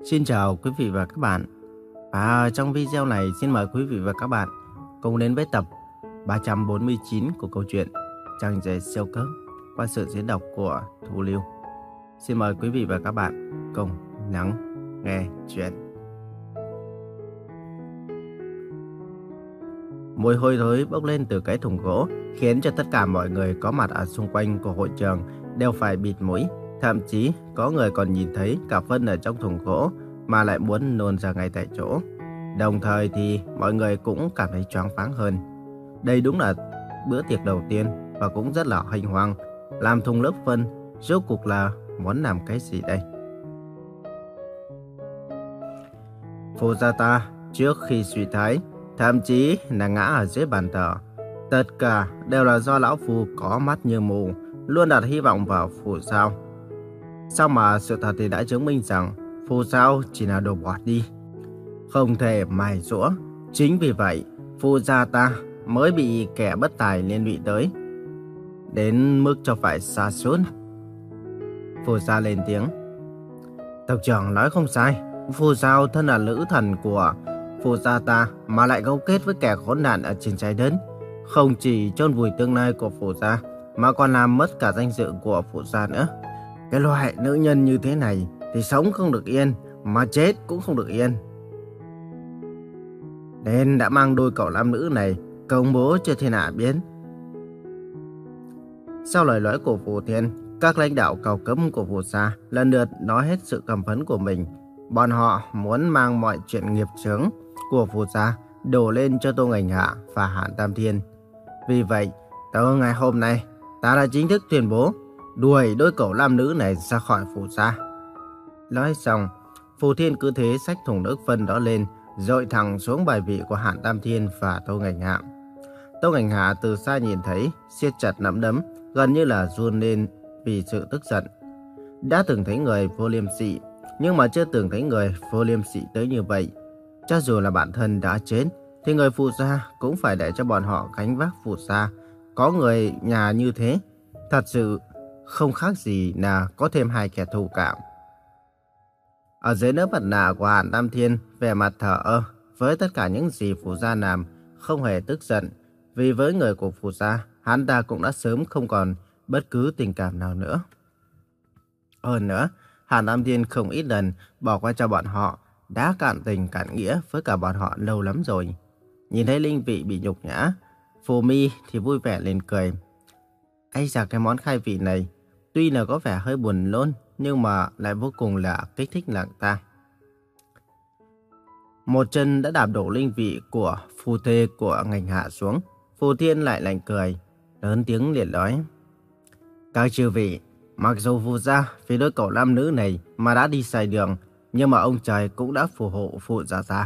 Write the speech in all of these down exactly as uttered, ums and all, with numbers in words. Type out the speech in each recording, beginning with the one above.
Xin chào quý vị và các bạn. Và trong video này xin mời quý vị và các bạn cùng đến với tập ba trăm bốn mươi chín của câu chuyện Chàng rể siêu cấp qua sự diễn đọc của Thu Lưu. Xin mời quý vị và các bạn cùng lắng nghe chuyện. Mùi hôi thối bốc lên từ cái thùng gỗ khiến cho tất cả mọi người có mặt ở xung quanh của hội trường đều phải bịt mũi. Thậm chí có người còn nhìn thấy cả phân ở trong thùng gỗ mà lại muốn nôn ra ngay tại chỗ. Đồng thời thì mọi người cũng cảm thấy choáng váng hơn. Đây đúng là bữa tiệc đầu tiên và cũng rất là hoành hoang. Làm thùng lớp phân, rốt cuộc là muốn làm cái gì đây? Phù gia ta trước khi suy thái, thậm chí là ngã ở dưới bàn thờ. Tất cả đều là do lão Phu có mắt như mù, luôn đặt hy vọng vào Phù Sao. Sao mà sự thật thì đã chứng minh rằng Phù Sao chỉ là đồ bọt đi, không thể mài dũa. Chính vì vậy, Phù gia ta mới bị kẻ bất tài liên lụy tới, đến mức cho phải sa sút. Phù gia lên tiếng. Tộc trưởng nói không sai, Phù Sao thân là nữ thần của Phù gia ta mà lại cấu kết với kẻ khốn nạn ở trên trái đất, không chỉ chôn vùi tương lai của Phù gia mà còn làm mất cả danh dự của Phù gia nữa. Cái loại nữ nhân như thế này thì sống không được yên, mà chết cũng không được yên. Nên đã mang đôi cậu nam nữ này công bố cho thiên hạ biết. Sau lời nói của Phù Thiên, các lãnh đạo cao cấp của Phù gia lần lượt nói hết sự căm phẫn của mình. Bọn họ muốn mang mọi chuyện nghiệp chướng của Phù gia đổ lên cho Tô Ngành Hạ và Hàn Tam Thiên. Vì vậy, từ ngày hôm nay, ta đã chính thức tuyên bố đuổi đôi cậu nam nữ này ra khỏi Phù gia. Nói xong, Phù Thiên cứ thế xách thùng nước phân đó lên, dội thẳng xuống bài vị của Hàn Tam Thiên và Tô Ngành Hạ. Tô Ngành Hạ từ xa nhìn thấy, siết chặt nắm đấm, gần như là run lên vì sự tức giận. Đã từng thấy người vô liêm sỉ, nhưng mà chưa từng thấy người vô liêm sỉ tới như vậy. Cho dù là bản thân đã chết, thì người Phù gia cũng phải để cho bọn họ gánh vác Phù gia. Có người nhà như thế, thật sự không khác gì là có thêm hai kẻ thù cả. Ở dưới lớp mặt nạ của Hàn Tam Thiên, vẻ mặt thờ ơ với tất cả những gì Phù gia làm, không hề tức giận. Vì với người của Phù gia, hắn ta cũng đã sớm không còn bất cứ tình cảm nào nữa. Hơn nữa, Hàn Tam Thiên không ít lần bỏ qua cho bọn họ, đã cạn tình cạn nghĩa với cả bọn họ lâu lắm rồi. Nhìn thấy Linh Vị bị nhục nhã, Phù Mi thì vui vẻ lên cười. Ây da, cái món khai vị này tuy là có vẻ hơi buồn nôn, nhưng mà lại vô cùng là kích thích nàng ta. Một chân đã đạp đổ Linh Vị của phu thê của Ngành Hạ xuống. Phù Thiên lại lạnh cười, lớn tiếng liền nói. Các chư vị, mặc dù Phù gia vì đôi cậu nam nữ này mà đã đi sai đường, nhưng mà ông trời cũng đã phù hộ Phù gia gia.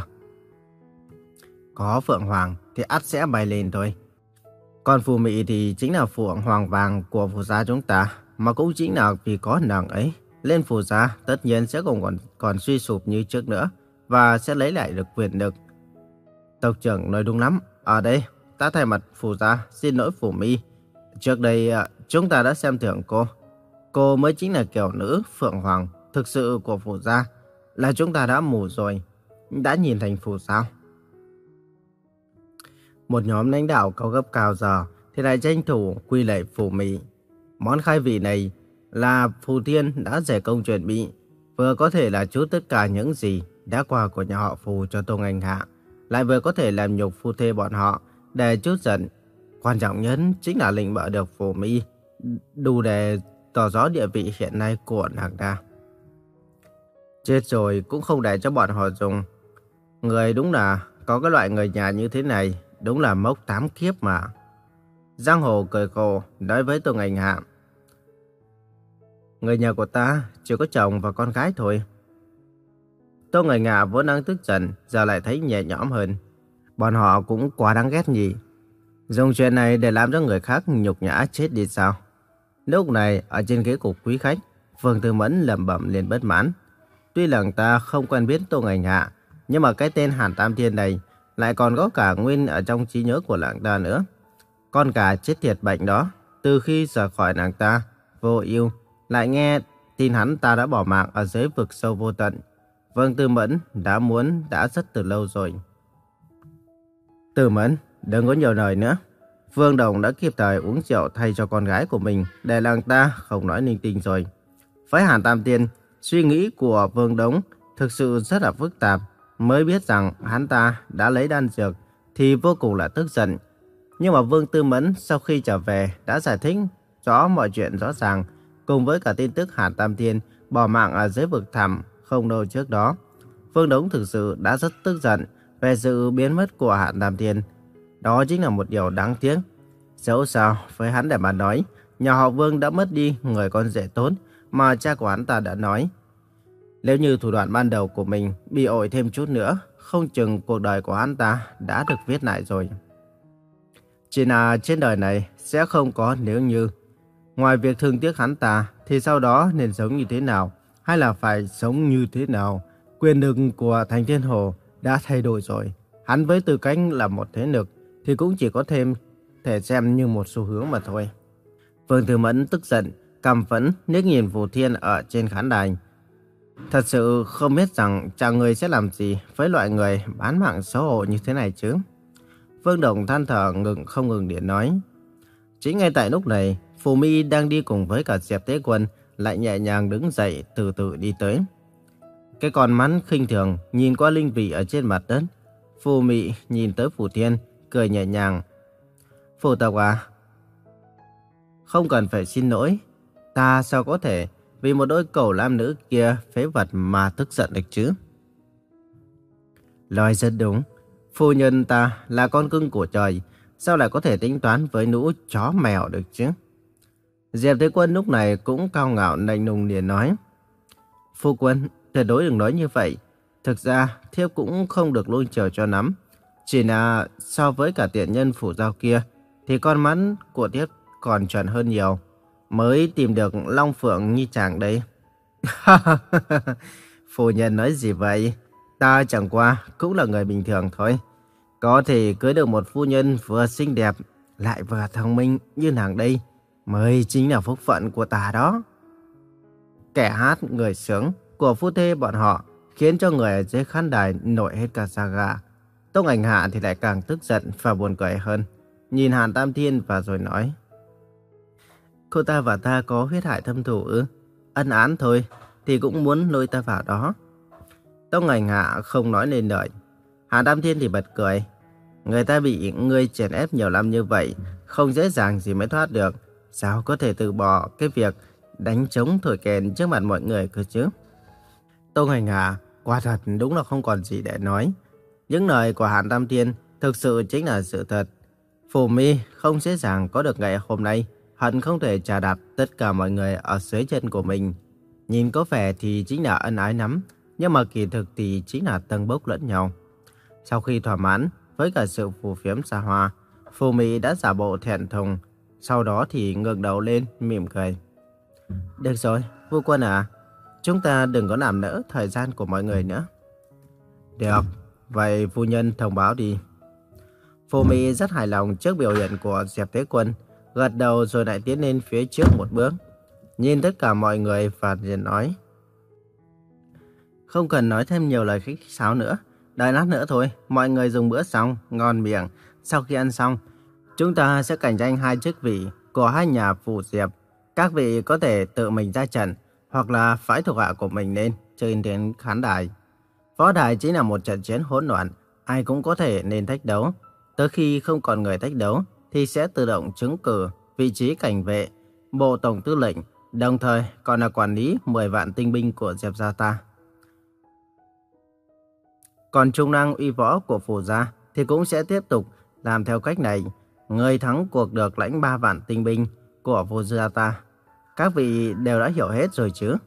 Có Phượng Hoàng thì ắt sẽ bay lên thôi. Còn Phù Mị thì chính là Phượng Hoàng vàng của Phù gia chúng ta, mà cũng chính là vì có nàng ấy, lên Phù gia tất nhiên sẽ không còn, còn suy sụp như trước nữa, và sẽ lấy lại được quyền lực. Tộc trưởng nói đúng lắm. Ở đây, ta thay mặt Phù gia xin lỗi Phù Mi. Trước đây, chúng ta đã xem thường cô. Cô mới chính là kiểu nữ Phượng Hoàng thực sự của Phù gia, là chúng ta đã mù rồi, đã nhìn thành Phù sao. Một nhóm lãnh đạo cao cấp cao giờ thì lại tranh thủ quy lệ Phù Mị. Món khai vị này là Phù Thiên đã dè công chuẩn bị, vừa có thể là chút tất cả những gì đã qua của nhà họ Phù cho Tô Ngành Hạ, lại vừa có thể làm nhục phu thê bọn họ để chút giận. Quan trọng nhất chính là lệnh bợ được Phù Mi, đủ để tỏ rõ địa vị hiện nay của nàng ta. Chết rồi cũng không để cho bọn họ dùng. Người đúng là có cái loại người nhà như thế này, đúng là mốc tám kiếp mà. Giang Hồ cười khổ nói với Tô Ngành Hạ. Người nhà của ta chỉ có chồng và con gái thôi. Tô Ngành Hạ vốn đang tức giận, giờ lại thấy nhẹ nhõm hơn. Bọn họ cũng quá đáng ghét nhỉ. Dùng chuyện này để làm cho người khác nhục nhã chết đi sao? Lúc này ở trên ghế của quý khách, Phương Tư Mẫn lẩm bẩm liền bất mãn. Tuy là người ta không quen biết Tô Ngành Hạ, nhưng mà cái tên Hàn Tam Thiên này lại còn có cả nguyên ở trong trí nhớ của nàng ta nữa. Con gà chết tiệt bệnh đó, từ khi rời khỏi nàng ta, vô ưu, lại nghe tin hắn ta đã bỏ mạng ở dưới vực sâu vô tận. Vương Tư Mẫn đã muốn đã rất từ lâu rồi. Tư Mẫn, đừng có nhiều lời nữa. Vương Đồng đã kịp thời uống rượu thay cho con gái của mình để nàng ta không nói linh tinh rồi. Với Hàn Tam Tiên, suy nghĩ của Vương Đống thực sự rất là phức tạp. Mới biết rằng hắn ta đã lấy đan dược thì vô cùng là tức giận. Nhưng mà Vương Tư Mẫn sau khi trở về đã giải thích rõ mọi chuyện rõ ràng, cùng với cả tin tức Hàn Tam Tiên bỏ mạng ở dưới vực thẳm không lâu trước đó. Vương Đống thực sự đã rất tức giận về sự biến mất của Hàn Tam Tiên. Đó chính là một điều đáng tiếc. Dẫu sao, với hắn để mà nói, nhà họ Vương đã mất đi người con rể tốt mà cha của hắn ta đã nói. Nếu như thủ đoạn ban đầu của mình bị ổi thêm chút nữa, không chừng cuộc đời của hắn ta đã được viết lại rồi. Chỉ là trên đời này sẽ không có nếu như. Ngoài việc thương tiếc hắn ta, thì sau đó nên sống như thế nào, hay là phải sống như thế nào, quyền lực của Thành Thiên Hồ đã thay đổi rồi. Hắn với tư cách là một thế lực thì cũng chỉ có thêm thể xem như một xu hướng mà thôi. Vương Tư Mẫn tức giận, căm phẫn liếc nhìn Phù Thiên ở trên khán đài. Thật sự không biết rằng chàng người sẽ làm gì với loại người bán mạng xấu hổ như thế này chứ. Vương Đồng than thở ngừng không ngừng điện nói. Chính ngay tại lúc này, Phù Mi đang đi cùng với cả Diệp Thế Quân lại nhẹ nhàng đứng dậy từ từ đi tới. Cái con mắt khinh thường nhìn qua linh vị ở trên mặt đất. Phù Mị nhìn tới Phù Thiên, cười nhẹ nhàng. Phù Tộc à, không cần phải xin lỗi. Ta sao có thể vì một đôi cẩu lam nữ kia phế vật mà tức giận được chứ? Lời rất đúng. Phu nhân ta là con cưng của trời, sao lại có thể tính toán với lũ chó mèo được chứ? Diệp Thế Quân lúc này cũng cao ngạo lạnh lùng liền nói. Phu quân, tuyệt đối đừng nói như vậy. Thực ra, thiếp cũng không được luôn chờ cho lắm. Chỉ là so với cả tiện nhân phủ giao kia, thì con mắt của thiếp còn chuẩn hơn nhiều. Mới tìm được Long Phượng như chàng đây. Phu nhân nói gì vậy? Ta chẳng qua cũng là người bình thường thôi. Có thể cưới được một phu nhân vừa xinh đẹp lại vừa thông minh như nàng đây mới chính là phúc phận của ta đó. Kẻ hát người sướng của phu thê bọn họ khiến cho người ở dưới khán đài nổi hết cả da gà. Tông Ảnh Hạ thì lại càng tức giận và buồn cười hơn. Nhìn Hàn Tam Thiên và rồi nói. Cô ta và ta có huyết hải thâm thù ư? Ân án thôi thì cũng muốn lôi ta vào đó. Tông Ảnh Hạ không nói nên lời. Hàn Tam Thiên thì bật cười. Người ta bị ngươi chèn ép nhiều năm như vậy, không dễ dàng gì mới thoát được. Sao có thể từ bỏ cái việc đánh trống thổi kèn trước mặt mọi người cơ chứ? Tông Hành Hạ quả thật đúng là không còn gì để nói. Những lời của Hàn Tam Thiên thực sự chính là sự thật. Phù Mi không dễ dàng có được ngày hôm nay, hận không thể trà đạp tất cả mọi người ở dưới chân của mình. Nhìn có vẻ thì chính là ân ái lắm, nhưng mà kỳ thực thì chính là tâng bốc lẫn nhau. Sau khi thỏa mãn với cả sự phù phiếm xa hoa, Phù Mỹ đã giả bộ thẹn thùng, sau đó thì ngẩng đầu lên mỉm cười. Được rồi, phu quân à, chúng ta đừng có làm lỡ thời gian của mọi người nữa. Được, vậy phu nhân thông báo đi. Phù Mỹ rất hài lòng trước biểu hiện của Diệp Thế Quân, gật đầu rồi lại tiến lên phía trước một bước, nhìn tất cả mọi người và liền nói. Không cần nói thêm nhiều lời khách sáo nữa, đợi lát nữa thôi, mọi người dùng bữa xong, ngon miệng. Sau khi ăn xong, chúng ta sẽ cạnh tranh hai chức vị của hai nhà Phù Diệp. Các vị có thể tự mình ra trận, hoặc là phái thuộc hạ của mình lên trên đến khán đài. Võ đài chính là một trận chiến hỗn loạn, ai cũng có thể nên thách đấu. Tới khi không còn người thách đấu, thì sẽ tự động trúng cử vị trí cảnh vệ, bộ tổng tư lệnh, đồng thời còn là quản lý mười vạn tinh binh của Diệp gia ta. Còn trung năng uy võ của Phù gia thì cũng sẽ tiếp tục làm theo cách này. Người thắng cuộc được lãnh ba vạn tinh binh của Phù gia ta. Các vị đều đã hiểu hết rồi chứ?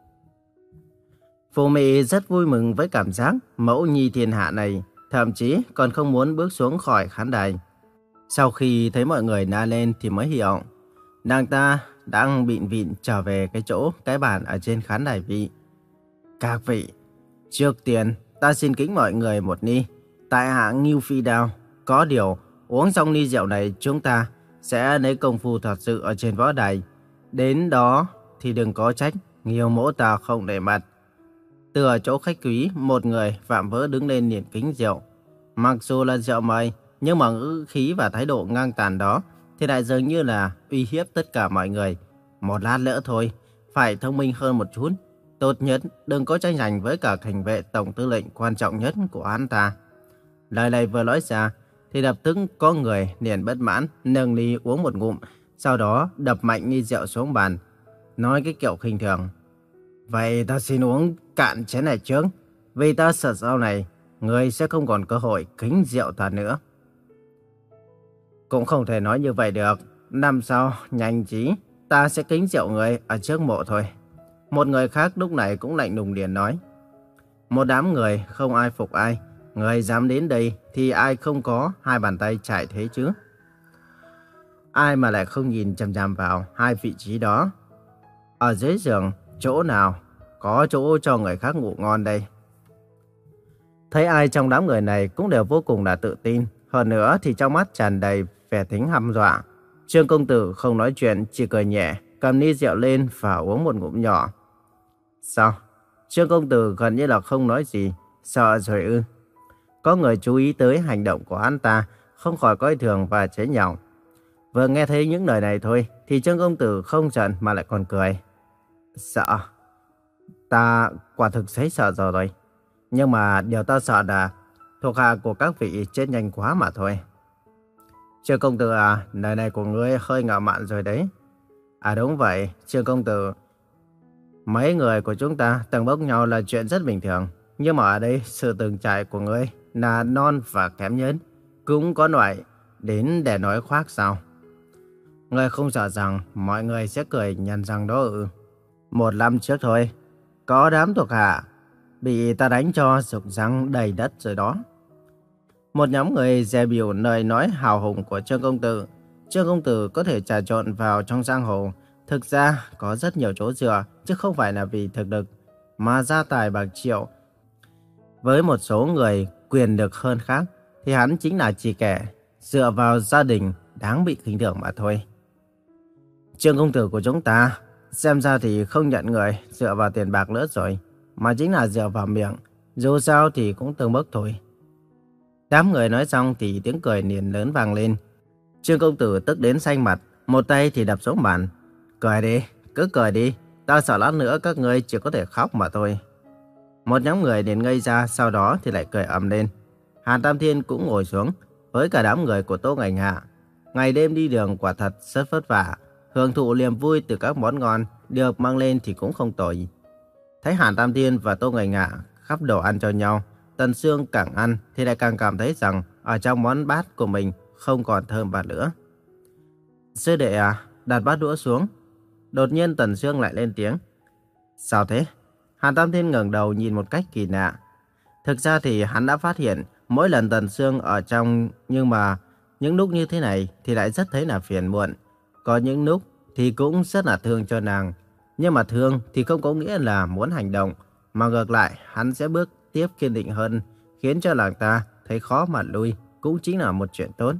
Phù Mị rất vui mừng với cảm giác mẫu nhi thiên hạ này, thậm chí còn không muốn bước xuống khỏi khán đài. Sau khi thấy mọi người la lên thì mới hiểu, nàng ta đang bịn vịn trở về cái chỗ cái bàn ở trên khán đài vị. Các vị, trước tiên ta xin kính mọi người một ly. Tại hạ Ngưu Phi Đao, có điều uống xong ly rượu này chúng ta sẽ lấy công phu thật sự ở trên võ đài. Đến đó thì đừng có trách Nghiêu mỗ ta không để mặt. Từ ở chỗ khách quý, một người vạm vỡ đứng lên nhìn kính rượu. Mặc dù là rượu mời, nhưng mà ngữ khí và thái độ ngang tàn đó thì lại dường như là uy hiếp tất cả mọi người. Một lát nữa thôi, phải thông minh hơn một chút. Tốt nhất đừng có tranh giành với cả cảnh vệ tổng tư lệnh quan trọng nhất của hắn ta. Lời này vừa nói ra thì lập tức có người liền bất mãn nâng ly uống một ngụm, sau đó đập mạnh ly rượu xuống bàn, nói cái kiểu khinh thường. Vậy ta xin uống cạn chén này trước, vì ta sợ sau này người sẽ không còn cơ hội kính rượu ta nữa. Cũng không thể nói như vậy được. Năm sau, nhanh trí, ta sẽ kính rượu người ở trước mộ thôi. Một người khác lúc này cũng lạnh lùng liền nói. Một đám người không ai phục ai. Người dám đến đây thì ai không có hai bàn tay chạy thế chứ? Ai mà lại không nhìn chằm chằm vào hai vị trí đó? Ở dưới giường, chỗ nào có chỗ cho người khác ngủ ngon đây? Thấy ai trong đám người này cũng đều vô cùng là tự tin. Hơn nữa thì trong mắt tràn đầy vẻ tính hăm dọa. Trương công tử không nói chuyện, chỉ cười nhẹ, cầm ly rượu lên và uống một ngụm nhỏ. Sao? Trương công tử gần như là không nói gì. Sợ rồi ư? Có người chú ý tới hành động của hắn ta, không khỏi coi thường và chế nhạo. Vừa nghe thấy những lời này thôi thì Trương công tử không giận mà lại còn cười. Sợ? Ta quả thực thấy sợ rồi rồi. Nhưng mà điều ta sợ là thuộc hạ của các vị chết nhanh quá mà thôi. Trương công tử à, lời này của ngươi hơi ngạo mạn rồi đấy. À đúng vậy, Trương công tử. Mấy người của chúng ta từng bốc nhau là chuyện rất bình thường. Nhưng mà ở đây sự từng trải của ngươi là non và kém nhất. Cũng có loại đến để nói khoác sao? Ngươi không sợ rằng mọi người sẽ cười nhăn răng đó ư? Một năm trước thôi, có đám thuộc hạ bị ta đánh cho rụng răng đầy đất rồi đó. Một nhóm người dè bỉu lời nói hào hùng của Trương công tử. Trương công tử có thể trà trộn vào trong giang hồ. Thực ra có rất nhiều chỗ dựa, chứ không phải là vì thực lực mà gia tài bạc triệu. Với một số người quyền lực hơn khác thì hắn chính là chỉ kẻ dựa vào gia đình đáng bị khinh thường mà thôi. Trương công tử của chúng ta xem ra thì không nhận người dựa vào tiền bạc nữa rồi, mà chính là dựa vào miệng. Dù sao thì cũng từng bước thôi. Đám người nói xong thì tiếng cười liền lớn vang lên. Trương công tử tức đến xanh mặt, một tay thì đập xuống bàn. Cười đi, cứ cười đi, ta sợ lát nữa các ngươi chỉ có thể khóc mà thôi. Một nhóm người liền ngây ra, sau đó thì lại cười ầm lên. Hàn Tam Thiên cũng ngồi xuống với cả đám người của Tô Ngành Hạ. Ngày đêm đi đường quả thật rất vất vả, hưởng thụ niềm vui từ các món ngon được mang lên thì cũng không tồi. Thấy Hàn Tam Thiên và Tô Ngành Hạ khắp đồ ăn cho nhau, Tần Sương càng ăn thì lại càng cảm thấy rằng ở trong món bát của mình không còn thơm bát nữa. Sư đệ à, đặt bát đũa xuống. Đột nhiên Tần Sương lại lên tiếng. Sao thế? Hàn Tam Thiên ngẩng đầu nhìn một cách kỳ lạ. Thực ra thì hắn đã phát hiện mỗi lần Tần Sương ở trong, nhưng mà những lúc như thế này thì lại rất thấy là phiền muộn. Có những lúc thì cũng rất là thương cho nàng. Nhưng mà thương thì không có nghĩa là muốn hành động, mà ngược lại hắn sẽ bước tiếp kiên định hơn, khiến cho nàng ta thấy khó mà lui, cũng chính là một chuyện tốt.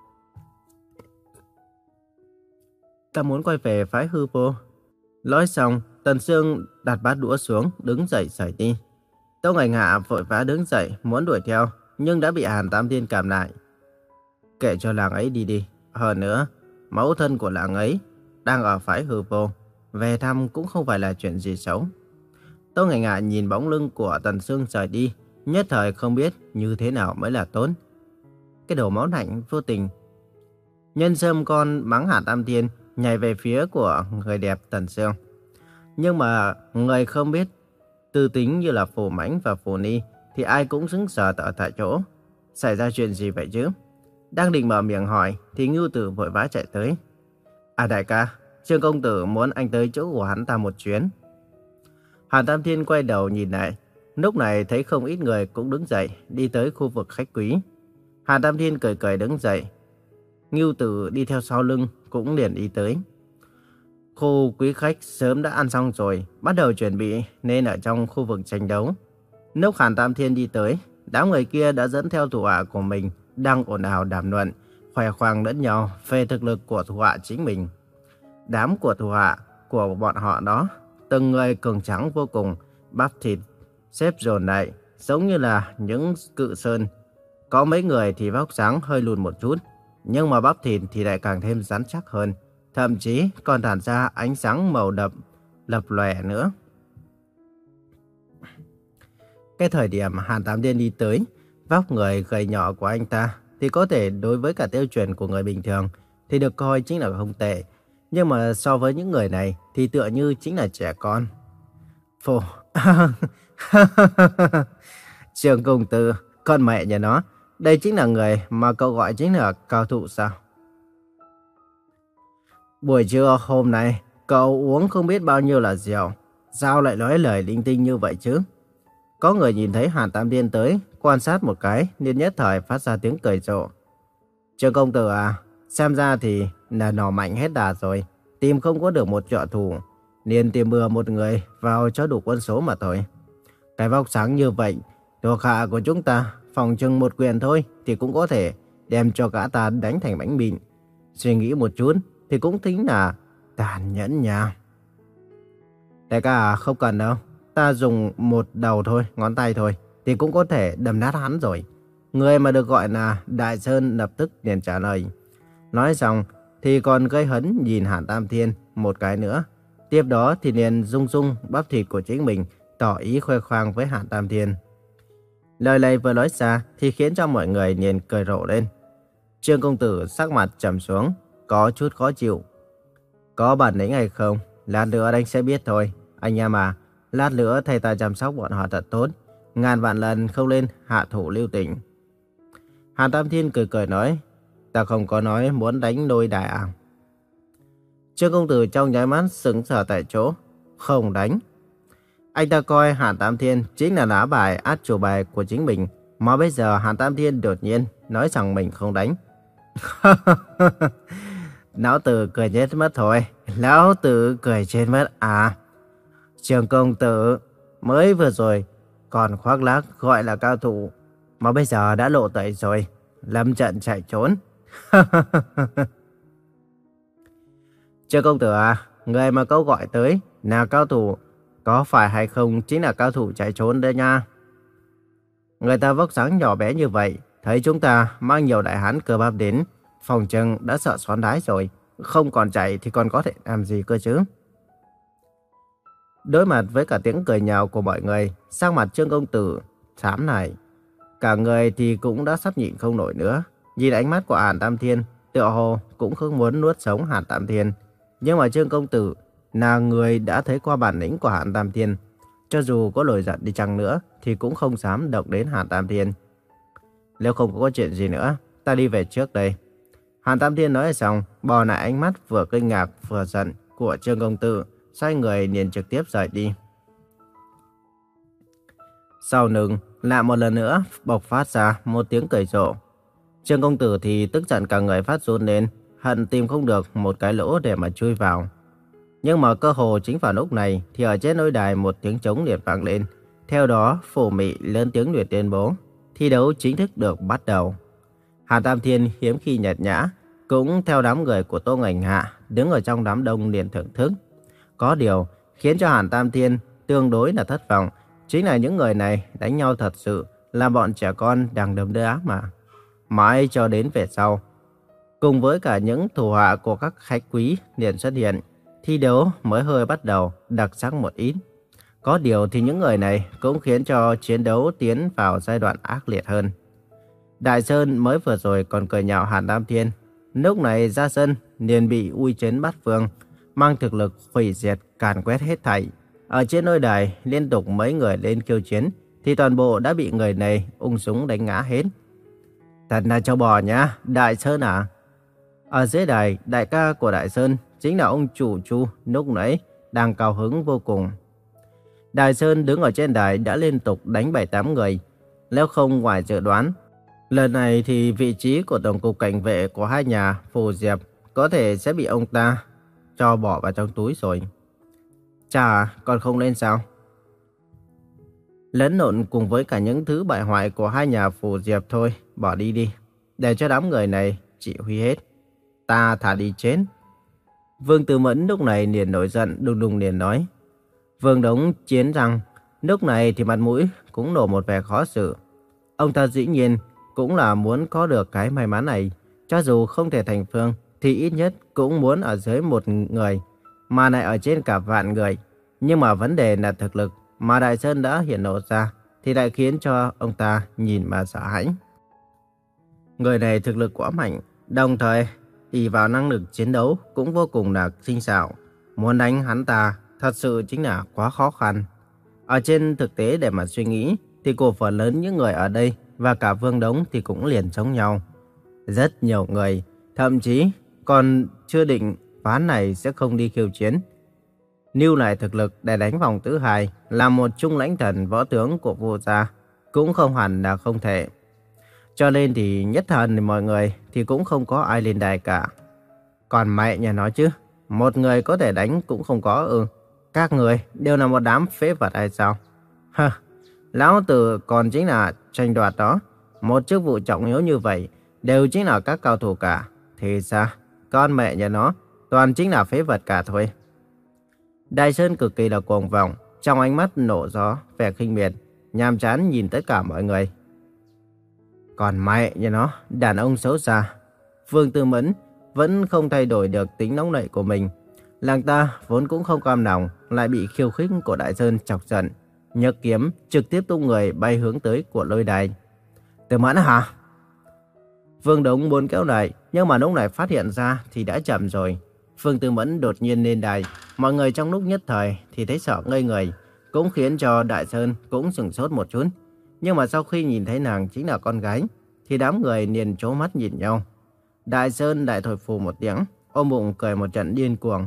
Ta muốn quay về phái hư vô. Nói xong, Tần Sương đặt bát đũa xuống, đứng dậy rời đi. Tô Ngành Hạ vội vã đứng dậy muốn đuổi theo, nhưng đã bị Hàn Tam Thiên cản lại. Kệ cho làng ấy đi đi. Hơn nữa, mẫu thân của làng ấy đang ở phái hư vô, về thăm cũng không phải là chuyện gì xấu. Tô Ngành Hạ nhìn bóng lưng của Tần Sương rời đi, nhất thời không biết như thế nào mới là tốt. Cái đồ máu lạnh vô tình. Nhân sâm con mắng Hàn Tam Thiên nhảy về phía của người đẹp Tần Sương. Nhưng mà người không biết tư tính như là Phù Mãnh và Phù Ni thì ai cũng sững sờ ở tại chỗ. Xảy ra chuyện gì vậy chứ? Đang định mở miệng hỏi thì Ngưu Tử vội vã chạy tới. À đại ca, Trương công tử muốn anh tới chỗ của hắn ta một chuyến. Hàn Tam Thiên quay đầu nhìn lại. Lúc này thấy không ít người cũng đứng dậy đi tới khu vực khách quý. Hàn Tam Thiên cười cười đứng dậy. Ngưu Tử đi theo sau lưng cũng liền đi tới. Khu quý khách sớm đã ăn xong rồi, bắt đầu chuẩn bị nên ở trong khu vực tranh đấu. Lúc Hàn Tam Thiên đi tới, đám người kia đã dẫn theo thủ hạ của mình đang ồn ào đàm luận, khoe khoang lẫn nhau về thực lực của thủ hạ chính mình. Đám của thủ hạ của bọn họ đó, từng người cường tráng vô cùng, bắp thịt xếp dồn lại, giống như là những cự sơn. Có mấy người thì vóc dáng hơi lùn một chút, nhưng mà bắp thịt thì lại càng thêm rắn chắc hơn, thậm chí còn tản ra ánh sáng màu đậm, lập lòe nữa. Cái thời điểm Hàn Tám Tiên đi tới, vóc người gầy nhỏ của anh ta thì có thể đối với cả tiêu chuẩn của người bình thường thì được coi chính là không tệ. Nhưng mà so với những người này thì tựa như chính là trẻ con. Phù, Trường Công Tử, con mẹ nhà nó, đây chính là người mà cậu gọi chính là cao thủ sao? Buổi trưa hôm nay, cậu uống không biết bao nhiêu là rượu, sao lại nói lời linh tinh như vậy chứ? Có người nhìn thấy Hàn Tam Tiên tới, quan sát một cái, nên nhất thời phát ra tiếng cười rộ. Trường Công Tử à, xem ra thì là nỏ mạnh hết đà rồi, tìm không có được một trợ thủ, nên tìm bừa một người vào cho đủ quân số mà thôi. Cái vóc sáng như vậy, thuộc hạ của chúng ta, phòng chừng một quyền thôi thì cũng có thể đem cho gã ta đánh thành bánh mịn. Suy nghĩ một chút thì cũng tính là tàn nhẫn nha. Đại ca à, không cần đâu. Ta dùng một đầu thôi, ngón tay thôi, thì cũng có thể đâm nát hắn rồi. Người mà được gọi là Đại Sơn lập tức liền trả lời. Nói xong thì còn gây hấn nhìn Hàn Tam Thiên một cái nữa. Tiếp đó thì liền rung rung bắp thịt của chính mình, tỏ ý khoe khoang với Hàn Tam Thiên. Lời này vừa nói ra thì khiến cho mọi người liền cười rộ lên. Trương Công Tử sắc mặt trầm xuống, có chút khó chịu. Có bản lĩnh hay không, lát nữa anh sẽ biết thôi. Anh em à, lát nữa thầy ta chăm sóc bọn họ thật tốt, ngàn vạn lần không lên hạ thủ lưu tình. Hàn Tam Thiên cười cười nói, ta không có nói muốn đánh đôi đại à. Trương Công Tử trong nháy mắt sững sờ tại chỗ, không đánh. Anh ta coi Hàn Tam Thiên chính là lá bài át chủ bài của chính mình, mà bây giờ Hàn Tam Thiên đột nhiên nói rằng mình không đánh. Lão Tử cười chết mất thôi, Lão Tử cười chết mất à. Trường Công Tử mới vừa rồi còn khoác lác gọi là cao thủ, mà bây giờ đã lộ tẩy rồi, lâm trận chạy trốn. Trường Công Tử à, người mà cậu gọi tới là cao thủ, có phải hay không chính là cao thủ chạy trốn đấy nha. Người ta vóc dáng nhỏ bé như vậy, thấy chúng ta mang nhiều đại hán cơ bắp đến, phòng chừng đã sợ xoắn đái rồi, không còn chạy thì còn có thể làm gì cơ chứ. Đối mặt với cả tiếng cười nhạo của mọi người, sắc mặt Trương Công Tử xám này, cả người thì cũng đã sắp nhịn không nổi nữa. Nhìn ánh mắt của Hàn Tam Thiên, tựa hồ cũng không muốn nuốt sống Hàn Tam Thiên. Nhưng mà Trương Công Tử là người đã thấy qua bản lĩnh của Hàn Tam Thiên, cho dù có nổi giận đi chăng nữa thì cũng không dám động đến Hàn Tam Thiên. Nếu không có chuyện gì nữa, ta đi về trước đây. Hàn Tam Thiên nói xong, bỏ lại ánh mắt vừa kinh ngạc vừa giận của Trương Công Tử, xoay người liền trực tiếp rời đi. Sau lưng lại một lần nữa bộc phát ra một tiếng cười rộ. Trương Công Tử thì tức giận cả người phát run lên, hận tìm không được một cái lỗ để mà chui vào. Nhưng mà cơ hồ chính vào lúc này thì ở trên lôi đài một tiếng trống liền vang lên. Theo đó Phù Mị lớn tiếng tuyên tuyên bố thi đấu chính thức được bắt đầu. Hàn Tam Thiên hiếm khi nhạt nhã, cũng theo đám người của Tô Ngành Hạ đứng ở trong đám đông liền thưởng thức. Có điều khiến cho Hàn Tam Thiên tương đối là thất vọng, chính là những người này đánh nhau thật sự là bọn trẻ con đang đấm đá mà. Mãi cho đến về sau, cùng với cả những thủ hạ của các khách quý liền xuất hiện, thi đấu mới hơi bắt đầu đặc sắc một ít. Có điều thì những người này cũng khiến cho chiến đấu tiến vào giai đoạn ác liệt hơn. Đại Sơn mới vừa rồi còn cười nhạo Hàn Tam Thiên, lúc này ra sân liền bị uy chấn bát phương, mang thực lực hủy diệt càn quét hết thảy. Ở trên lôi đài liên tục mấy người lên khiêu chiến thì toàn bộ đã bị người này ung súng đánh ngã hết. Thật là châu bò nhá, Đại Sơn à. Ở dưới đài, đại ca của Đại Sơn chính là ông chủ Chu lúc nãy đang cao hứng vô cùng. Đại Sơn đứng ở trên đài đã liên tục đánh bảy tám người. Nếu không ngoài dự đoán, lần này thì vị trí của tổng cục cảnh vệ của hai nhà Phù Diệp có thể sẽ bị ông ta cho bỏ vào trong túi rồi. Chà, còn không lên sao? Lẫn lộn cùng với cả những thứ bại hoại của hai nhà Phù Diệp thôi, bỏ đi đi, để cho đám người này chỉ huy hết. Ta thả đi chết. Vương Tư Mẫn lúc này liền nổi giận, đùng đùng liền nói. Vương Đống chiến rằng Lúc này thì mặt mũi cũng nổ một vẻ khó xử. Ông ta dĩ nhiên cũng là muốn có được cái may mắn này. Cho dù không thể thành phương thì ít nhất cũng muốn ở dưới một người, mà lại ở trên cả vạn người. Nhưng mà vấn đề là thực lực mà Đại Sơn đã hiển lộ ra thì lại khiến cho ông ta nhìn mà sợ hãi. Người này thực lực quá mạnh, đồng thời ỷ vào năng lực chiến đấu cũng vô cùng là tinh xảo. Muốn đánh hắn ta thật sự chính là quá khó khăn. Ở trên thực tế để mà suy nghĩ thì cổ phần lớn những người ở đây và cả Vương Đống thì cũng liền giống nhau. Rất nhiều người, thậm chí còn chưa định ván này sẽ không đi khiêu chiến. Nưu lại thực lực để đánh vòng thứ hai là một trung lãnh thần võ tướng của Vu gia cũng không hẳn là không thể. Cho nên thì nhất thần thì mọi người thì cũng không có ai lên đài cả. Còn mẹ nhà nó chứ, một người có thể đánh cũng không có ư. Các người đều là một đám phế vật hay sao? Hơ, lão tử còn chính là tranh đoạt đó. Một chức vụ trọng yếu như vậy đều chính là các cao thủ cả. Thì sao? Con mẹ nhà nó toàn chính là phế vật cả thôi. Đại Sơn cực kỳ là cuồng vọng, trong ánh mắt nổ gió vẻ khinh miệt, nhàm chán nhìn tất cả mọi người. Còn mẹ nhà nó, đàn ông xấu xa. Vương Tư Mẫn vẫn không thay đổi được tính nóng nảy của mình. Làng ta vốn cũng không cam lòng lại bị khiêu khích của Đại Sơn chọc giận, nhấc kiếm trực tiếp tung người bay hướng tới của lôi đài. Tư Mẫn hả? Vương Đống muốn kéo lại, nhưng mà lúc này phát hiện ra thì đã chậm rồi. Vương Tư Mẫn đột nhiên lên đài, mọi người trong lúc nhất thời thì thấy sợ ngây người, cũng khiến cho Đại Sơn cũng sửng sốt một chút. Nhưng mà sau khi nhìn thấy nàng chính là con gái, thì đám người liền trố mắt nhìn nhau. Đại Sơn đại thổi phù một tiếng, ôm bụng cười một trận điên cuồng.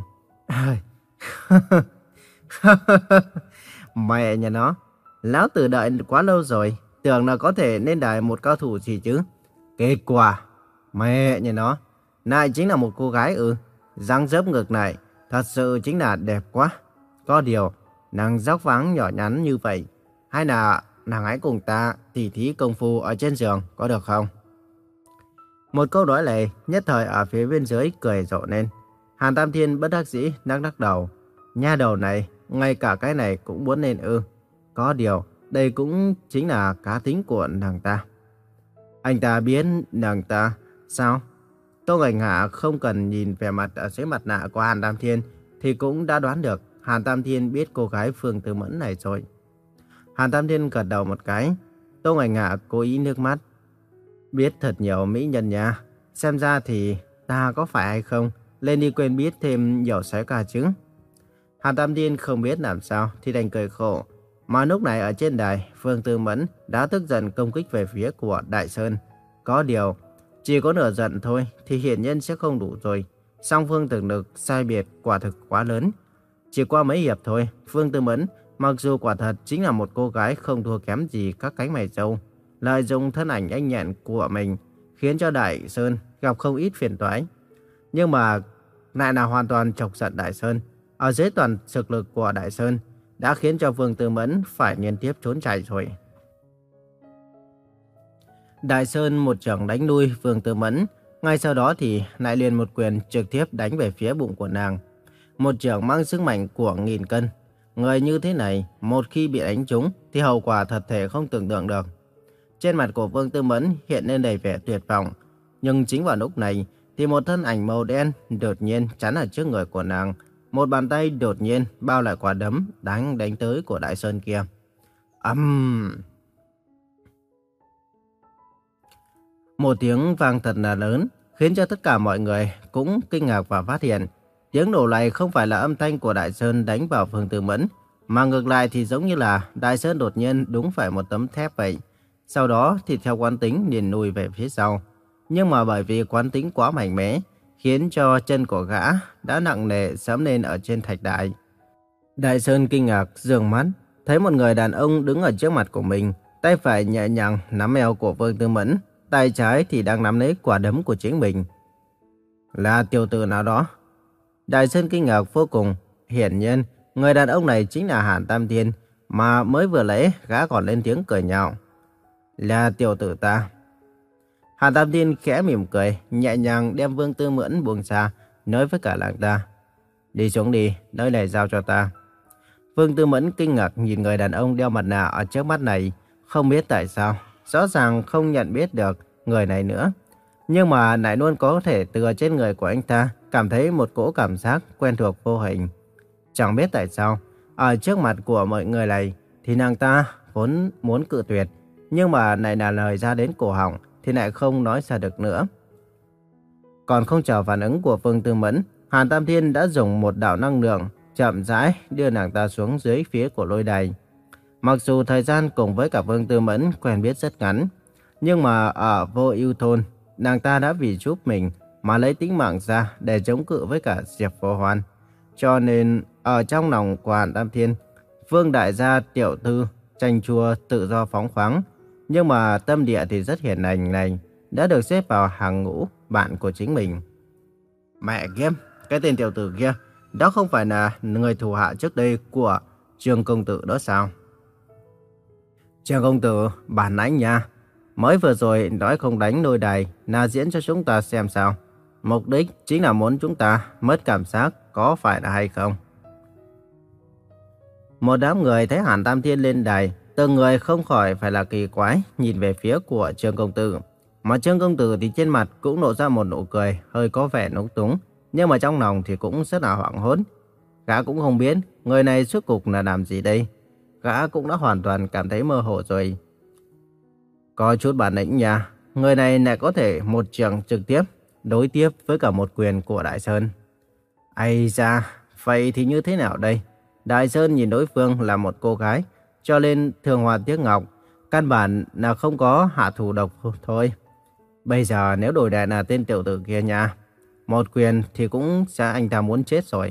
Mẹ nhà nó, lão tử đợi quá lâu rồi, tưởng là có thể lên đài một cao thủ gì chứ. Kết quả, mẹ nhà nó, lại chính là một cô gái ư. Dáng dấp ngược này, thật sự chính là đẹp quá. Có điều, nàng dốc vắng nhỏ nhắn như vậy, hay là nàng hãy cùng ta tỉ thí công phu ở trên giường, có được không? Một câu nói này nhất thời ở phía bên dưới cười rộ lên. Hàn Tam Thiên bất đắc dĩ lắc lắc đầu. Nha đầu này, ngay cả cái này cũng muốn lên ư. Có điều, đây cũng chính là cá tính của nàng ta. Anh ta biết nàng ta, sao? Tô Ngạnh Hạ không cần nhìn vẻ mặt ở dưới mặt nạ của Hàn Tam Thiên thì cũng đã đoán được Hàn Tam Thiên biết cô gái Phương Tư Mẫn này rồi. Hàn Tam Thiên gật đầu một cái. Tô Ngạnh Hạ cố ý nước mắt. Biết thật nhiều mỹ nhân nha. Xem ra thì ta có phải hay không lên đi quen biết thêm nhiều soái ca chứ. Hàn Tam Thiên không biết làm sao thì đành cười khổ. Mà lúc này ở trên đài, Phương Tư Mẫn đã tức giận công kích về phía của Đại Sơn. Có điều, chỉ có nửa giận thôi thì hiển nhiên sẽ không đủ rồi. Song phương thực lực sai biệt quả thực quá lớn. Chỉ qua mấy hiệp thôi, Phương Tư Mẫn mặc dù quả thật chính là một cô gái không thua kém gì các cánh mày râu, lợi dụng thân ảnh nhanh nhẹn của mình khiến cho Đại Sơn gặp không ít phiền toái. Nhưng mà lại là hoàn toàn chọc giận Đại Sơn. Ở dưới toàn thực lực của Đại Sơn đã khiến cho Phương Tư Mẫn phải liên tiếp trốn chạy rồi. Đại Sơn một chưởng đánh lui Phương Tư Mẫn, ngay sau đó thì lại liền một quyền trực tiếp đánh về phía bụng của nàng. Một chưởng mang sức mạnh của nghìn cân. Người như thế này, một khi bị đánh trúng thì hậu quả thật thể không tưởng tượng được. Trên mặt của Phương Tư Mẫn hiện lên đầy vẻ tuyệt vọng. Nhưng chính vào lúc này thì một thân ảnh màu đen đột nhiên chắn ở trước người của nàng. Một bàn tay đột nhiên bao lại quả đấm đánh đánh tới của Đại Sơn kia. Ầm! Um... Một tiếng vang thật là lớn, khiến cho tất cả mọi người cũng kinh ngạc và phát hiện. Tiếng nổ này không phải là âm thanh của Đại Sơn đánh vào Phương Tư Mẫn, mà ngược lại thì giống như là Đại Sơn đột nhiên đúng phải một tấm thép vậy. Sau đó thì theo quán tính liền lùi về phía sau. Nhưng mà bởi vì quán tính quá mạnh mẽ, khiến cho chân của gã đã nặng nề sẫm lên ở trên thạch đại. Đại Sơn kinh ngạc giương mắt, thấy một người đàn ông đứng ở trước mặt của mình, tay phải nhẹ nhàng nắm eo của Phương Tư Mẫn, tay trái thì đang nắm lấy quả đấm của chính mình. Là tiểu tử nào đó? Đại Sơn kinh ngạc vô cùng. Hiển nhiên, người đàn ông này chính là Hàn Tam Thiên, mà mới vừa lấy gã còn lên tiếng cười nhạo. Là tiểu tử ta. Hàn Tam Thiên khẽ mỉm cười, nhẹ nhàng đem Phương Tư Mẫn buông xa, nói với cả làng ta. Đi xuống đi, nơi này giao cho ta. Vương Tư Mẫn kinh ngạc nhìn người đàn ông đeo mặt nạ ở trước mắt này, không biết tại sao, rõ ràng không nhận biết được người này nữa. Nhưng mà lại luôn có thể từ trên người của anh ta cảm thấy một cỗ cảm giác quen thuộc vô hình. Chẳng biết tại sao, ở trước mặt của mọi người này thì nàng ta vốn muốn cự tuyệt, nhưng mà lại là lời ra đến cổ họng thì lại không nói ra được nữa. Còn không chờ phản ứng của Vương Tư Mẫn, Hàn Tam Thiên đã dùng một đạo năng lượng chậm rãi đưa nàng ta xuống dưới phía của lôi đài. Mặc dù thời gian cùng với cả Vương Tư Mẫn quen biết rất ngắn, nhưng mà ở Vô Ưu thôn, nàng ta đã vì giúp mình mà lấy tính mạng ra để chống cự với cả Diệp Vô Hoan. Cho nên ở trong lòng của Hàn Tam Thiên, Vương đại gia tiểu thư chanh chua tự do phóng khoáng, nhưng mà tâm địa thì rất hiền lành này đã được xếp vào hàng ngũ bạn của chính mình. Mẹ kiếp, cái tên tiểu tử kia, đó không phải là người thủ hạ trước đây của Trương công tử đó sao? Trương công tử, bản lãnh nha. Mới vừa rồi nói không đánh lôi đài là diễn cho chúng ta xem sao. Mục đích chính là muốn chúng ta mất cảm giác có phải là hay không. Một đám người thấy Hàn Tam Thiên lên đài, từng người không khỏi phải là kỳ quái nhìn về phía của Trương công tử. Mà Trương công tử thì trên mặt cũng lộ ra một nụ cười hơi có vẻ núng túng, nhưng mà trong lòng thì cũng rất là hoảng hốt. Gã cũng không biết người này suốt cuộc là làm gì đây. Gã cũng đã hoàn toàn cảm thấy mơ hồ rồi. Có chút bản lĩnh nha, người này lại có thể một trường trực tiếp đối tiếp với cả một quyền của Đại Sơn. Ây da, vậy thì như thế nào đây? Đại Sơn nhìn đối phương là một cô gái, cho nên thường hoa tiếc ngọc, căn bản là không có hạ thủ độc thôi. Bây giờ nếu đổi đại là tên tiểu tử kia nha, một quyền thì cũng sẽ anh ta muốn chết rồi.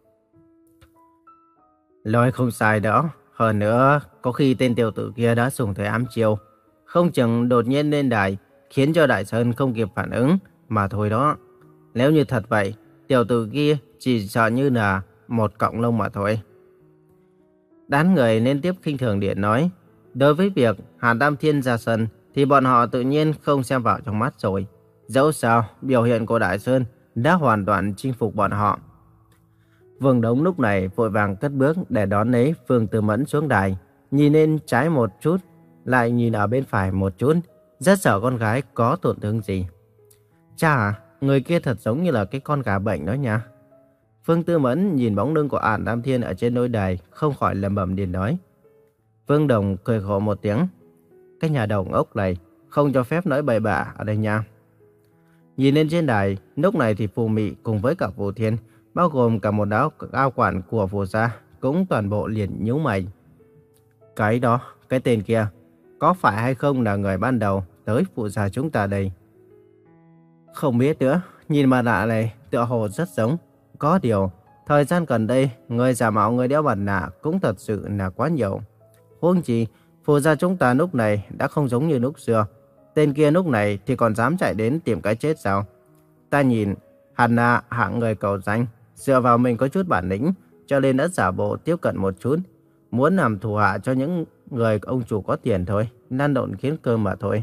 Nói không sai đó, hơn nữa có khi tên tiểu tử kia đã dùng tới ám chiêu, không chừng đột nhiên lên đài khiến cho Đại Sơn không kịp phản ứng mà thôi đó. Nếu như thật vậy, tiểu tử kia chỉ sợ như là một cọng lông mà thôi. Đám người liên tiếp khinh thường điện nói, đối với việc Hàn Tam Thiên ra sân thì bọn họ tự nhiên không xem vào trong mắt rồi. Dẫu sao, biểu hiện của Đại Sơn đã hoàn toàn chinh phục bọn họ. Vương Đống lúc này vội vàng cất bước để đón lấy Vương Tư Mẫn xuống đài, nhìn lên trái một chút, lại nhìn ở bên phải một chút, rất sợ con gái có tổn thương gì. Chà à, người kia thật giống như là cái con gà bệnh đó nha. Vương Tư Mẫn nhìn bóng lưng của Hàn Tam Thiên ở trên lôi đài, không khỏi lẩm bẩm liền nói. Vương Đồng cười khổ một tiếng. Cái nhà đầu ốc này không cho phép nói bậy bạ ở đây nha. Nhìn lên trên đài, lúc này thì Phù Mị cùng với cả Phù Thiên, bao gồm cả một đám cao quản của Phù gia, cũng toàn bộ liền nhíu mày. Cái đó, cái tên kia, có phải hay không là người ban đầu tới Phù gia chúng ta đây? Không biết nữa, nhìn mặt nạ này tựa hồ rất giống. Có điều, thời gian gần đây, người giả mạo người đeo mặt nạ cũng thật sự là quá nhiều. Huống chi, Phù gia chúng ta lúc này đã không giống như lúc xưa. Tên kia lúc này thì còn dám chạy đến tìm cái chết sao? Ta nhìn, hẳn là hạng người cầu danh, dựa vào mình có chút bản lĩnh, cho nên đã giả bộ tiếp cận một chút. Muốn làm thủ hạ cho những người ông chủ có tiền thôi, lăn lộn kiếm cơm mà thôi.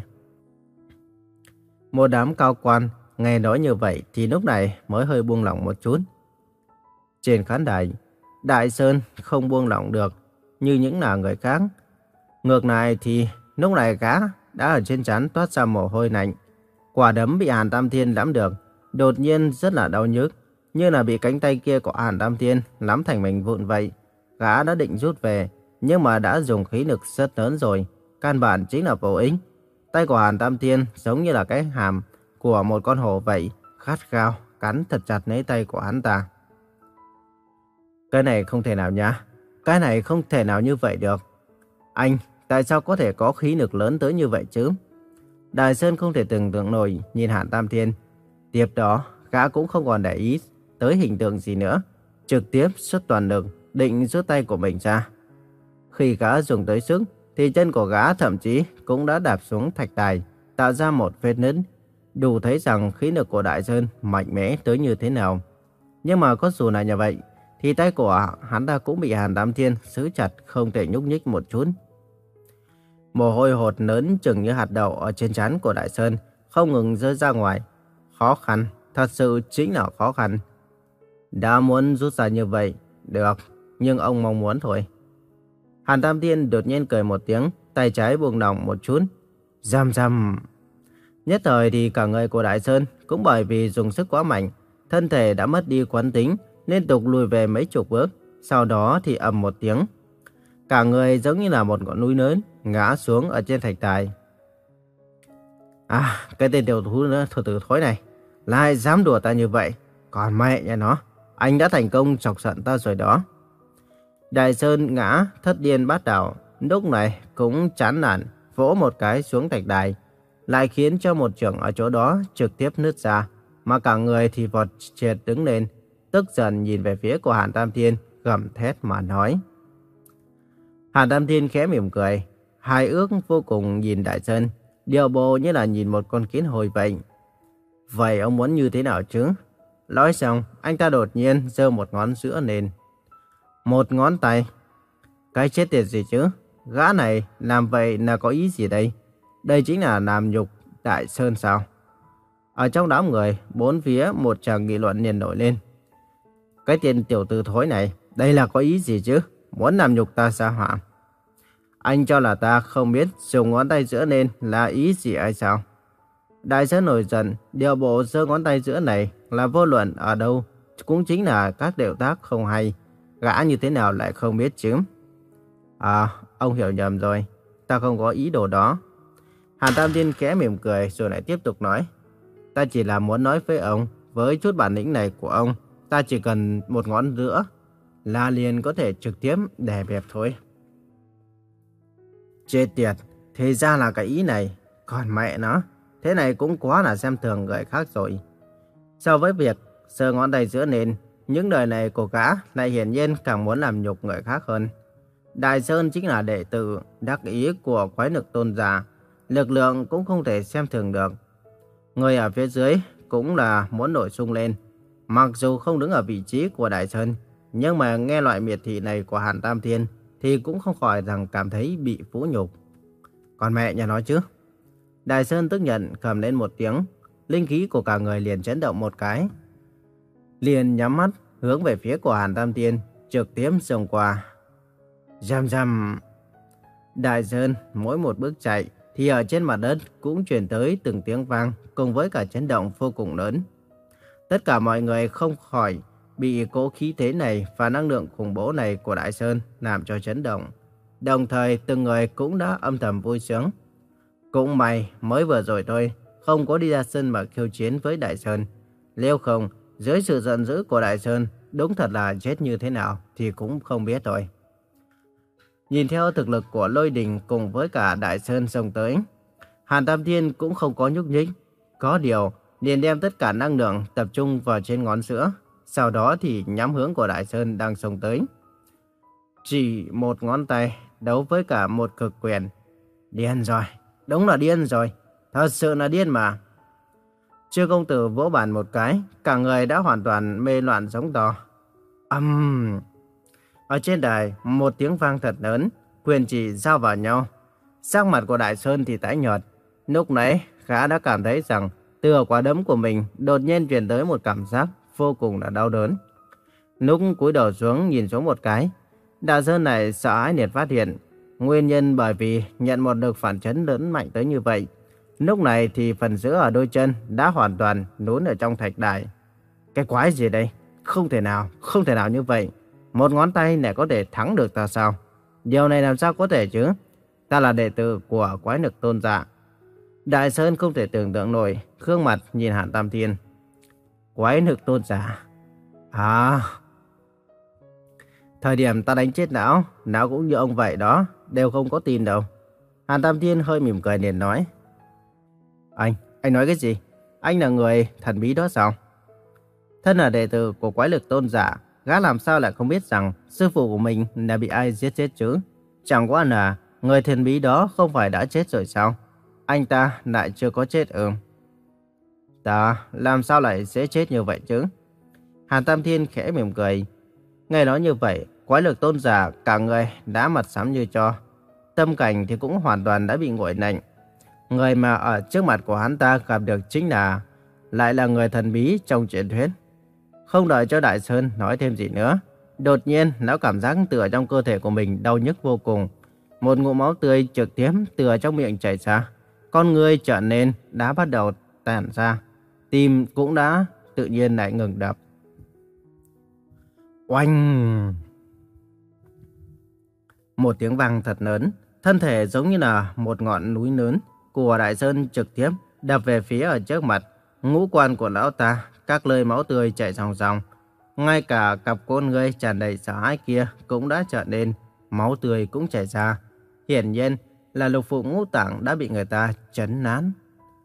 Một đám cao quan, nghe nói như vậy thì lúc này mới hơi buông lỏng một chút. Trên khán đài, Đại Sơn không buông lỏng được như những là người khác. Ngược lại thì lúc này gã đã ở trên trán toát ra mồ hôi lạnh. Quả đấm bị Hàn Tam Thiên nắm được, đột nhiên rất là đau nhức, như là bị cánh tay kia của Hàn Tam Thiên nắm thành mảnh vụn vậy. Gã đã định rút về, nhưng mà đã dùng khí lực rất lớn rồi, căn bản chính là vô ích. Tay của Hàn Tam Thiên giống như là cái hàm của một con hổ vậy, khát khao cắn thật chặt lấy tay của hắn ta. Cái này không thể nào nhá, cái này không thể nào như vậy được. Anh, tại sao có thể có khí lực lớn tới như vậy chứ? Đại Sơn không thể tưởng tượng nổi nhìn Hàn Tam Thiên. Tiếp đó, gã cũng không còn để ý tới hình tượng gì nữa, trực tiếp xuất toàn lực định rút tay của mình ra. Khi gã dùng tới sức, thì chân của gã thậm chí cũng đã đạp xuống thạch đài, tạo ra một vết nứt, đủ thấy rằng khí lực của Đại Sơn mạnh mẽ tới như thế nào. Nhưng mà có dù là như vậy, thì tay của hắn ta cũng bị Hàn Tam Thiên giữ chặt, không thể nhúc nhích một chút. Mồ hôi hột lớn chừng như hạt đậu ở trên trán của Đại Sơn không ngừng rơi ra ngoài. Khó khăn, thật sự chính là khó khăn. Đã muốn rút ra như vậy, được, nhưng ông mong muốn thôi. Hàn Tam Thiên đột nhiên cười một tiếng, tay trái buông lỏng một chút. Rầm rầm. Nhất thời thì cả người của Đại Sơn cũng bởi vì dùng sức quá mạnh, thân thể đã mất đi quán tính, liên tục lùi về mấy chục bước. Sau đó thì ầm một tiếng, cả người giống như là một ngọn núi lớn ngã xuống ở trên thạch đài. À, cái tên tiểu thú nữa thổ tử thối này, lại dám đùa ta như vậy. Còn mẹ nhà nó, anh đã thành công chọc giận ta rồi đó. Đại Sơn ngã thất điên bát đảo, lúc này cũng chán nản, vỗ một cái xuống thạch đài, lại khiến cho một chưởng ở chỗ đó trực tiếp nứt ra, mà cả người thì vọt triệt đứng lên, tức giận nhìn về phía của Hàn Tam Thiên, gầm thét mà nói. Hàn Tam Thiên khẽ mỉm cười, hài ước vô cùng nhìn Đại Sơn, điệu bộ như là nhìn một con kiến hồi vậy. Vậy ông muốn như thế nào chứ? Nói xong, anh ta đột nhiên giơ một ngón giữa lên. Một ngón tay? Cái chết tiệt gì chứ? Gã này làm vậy là có ý gì đây? Đây chính là làm nhục Đại Sơn sao? Ở trong đám người, bốn phía một tràng nghị luận liền nổi lên. Cái tên tiểu tử thối này, đây là có ý gì chứ? Muốn làm nhục ta sao hả? Anh cho là ta không biết dùng ngón tay giữa lên là ý gì hay sao? Đại Sơn nổi giận, điệu bộ giơ ngón tay giữa này là vô luận ở đâu, cũng chính là các động tác không hay. Gã như thế nào lại không biết chứ? À, ông hiểu nhầm rồi, ta không có ý đồ đó. Hàn Tam Thiên khẽ mỉm cười rồi lại tiếp tục nói. Ta chỉ là muốn nói với ông, với chút bản lĩnh này của ông, ta chỉ cần một ngón giữa là liền có thể trực tiếp đè bẹp thôi. Chết tiệt, thì ra là cái ý này. Còn mẹ nó, thế này cũng quá là xem thường người khác rồi. So với việc giơ ngón tay giữa lên, những lời này của gã lại hiển nhiên càng muốn làm nhục người khác hơn. Đại Sơn chính là đệ tử đắc ý của Quái Lực Tôn giả, lực lượng cũng không thể xem thường được. Người ở phía dưới cũng là muốn nổi sung lên. Mặc dù không đứng ở vị trí của Đại Sơn, nhưng mà nghe loại miệt thị này của Hàn Tam Thiên thì cũng không khỏi rằng cảm thấy bị vũ nhục. Còn mẹ nhà nó chứ. Đại Sơn tức giận cầm lên một tiếng, linh khí của cả người liền chấn động một cái. Liền nhắm mắt hướng về phía của Hàn Tam Thiên, trực tiếp xông qua. Rầm rầm. Đại Sơn mỗi một bước chạy thì ở trên mặt đất cũng truyền tới từng tiếng vang cùng với cả chấn động vô cùng lớn. Tất cả mọi người không khỏi bị cỗ khí thế này và năng lượng khủng bố này của Đại Sơn làm cho chấn động. Đồng thời từng người cũng đã âm thầm vui sướng. Cũng may mới vừa rồi thôi, không có đi ra sân mà khiêu chiến với Đại Sơn. Nếu không, dưới sự giận dữ của Đại Sơn, đúng thật là chết như thế nào thì cũng không biết rồi. Nhìn theo thực lực của Lôi Đình cùng với cả Đại Sơn xông tới, Hàn Tam Thiên cũng không có nhúc nhích. Có điều, liền đem tất cả năng lượng tập trung vào trên ngón giữa, sau đó thì nhắm hướng của Đại Sơn đang xông tới. Chỉ một ngón tay đấu với cả một cực quyền. Điên rồi, đúng là điên rồi, thật sự là điên mà. Chư công tử vỗ bàn một cái, cả người đã hoàn toàn mê loạn giống to. Âm... Um... Ở trên đài, một tiếng vang thật lớn, quyền chỉ giao vào nhau. Sắc mặt của Đại Sơn thì tái nhợt. Lúc nãy, gã đã cảm thấy rằng từ ở quả đấm của mình đột nhiên truyền tới một cảm giác vô cùng là đau đớn. Lúc cúi đầu xuống nhìn xuống một cái, Đại Sơn này sợ hãi liệt phát hiện. Nguyên nhân bởi vì nhận một lực phản chấn lớn mạnh tới như vậy. Lúc này thì phần giữa ở đôi chân đã hoàn toàn nún ở trong thạch đài. Cái quái gì đây? Không thể nào, không thể nào như vậy. Một ngón tay này có thể thắng được ta sao? Điều này làm sao có thể chứ? Ta là đệ tử của Quái Lực Tôn giả. Đại Sơn không thể tưởng tượng nổi, gương mặt nhìn Hàn Tam Thiên. Quái Lực Tôn giả? À... Thời điểm ta đánh chết não, não cũng như ông vậy đó, đều không có tin đâu. Hàn Tam Thiên hơi mỉm cười liền nói. Anh, anh nói cái gì? Anh là người thần bí đó sao? Thân là đệ tử của Quái Lực Tôn giả, gã làm sao lại không biết rằng sư phụ của mình đã bị ai giết chết chứ? Chẳng qua là người thần bí đó không phải đã chết rồi sao? Anh ta lại chưa có chết ư? Ta làm sao lại dễ chết như vậy chứ? Hàn Tam Thiên khẽ mỉm cười. Nghe nói như vậy, Quái Lực Tôn giả cả người đã mặt xám như tro. Tâm cảnh thì cũng hoàn toàn đã bị nguội lạnh. Người mà ở trước mặt của hắn ta gặp được chính là lại là người thần bí trong truyền thuyết. Không đợi cho Đại Sơn nói thêm gì nữa, Đột nhiên, lão cảm giác từ ở trong cơ thể của mình đau nhức vô cùng. Một ngụm máu tươi trực tiếp từ ở trong miệng chảy ra. Con người trở nên đã bắt đầu tản ra. Tim cũng đã tự nhiên lại ngừng đập. Oanh! Một tiếng vang thật lớn, thân thể giống như là một ngọn núi lớn của Đại Sơn trực tiếp đập về phía ở trước mặt. Ngũ quan của lão ta, các lời máu tươi chảy ròng ròng. Ngay cả cặp con ngươi tràn đầy sợ hãi kia cũng đã trở nên, máu tươi cũng chảy ra. Hiển nhiên là lục phủ ngũ tạng đã bị người ta chấn nát.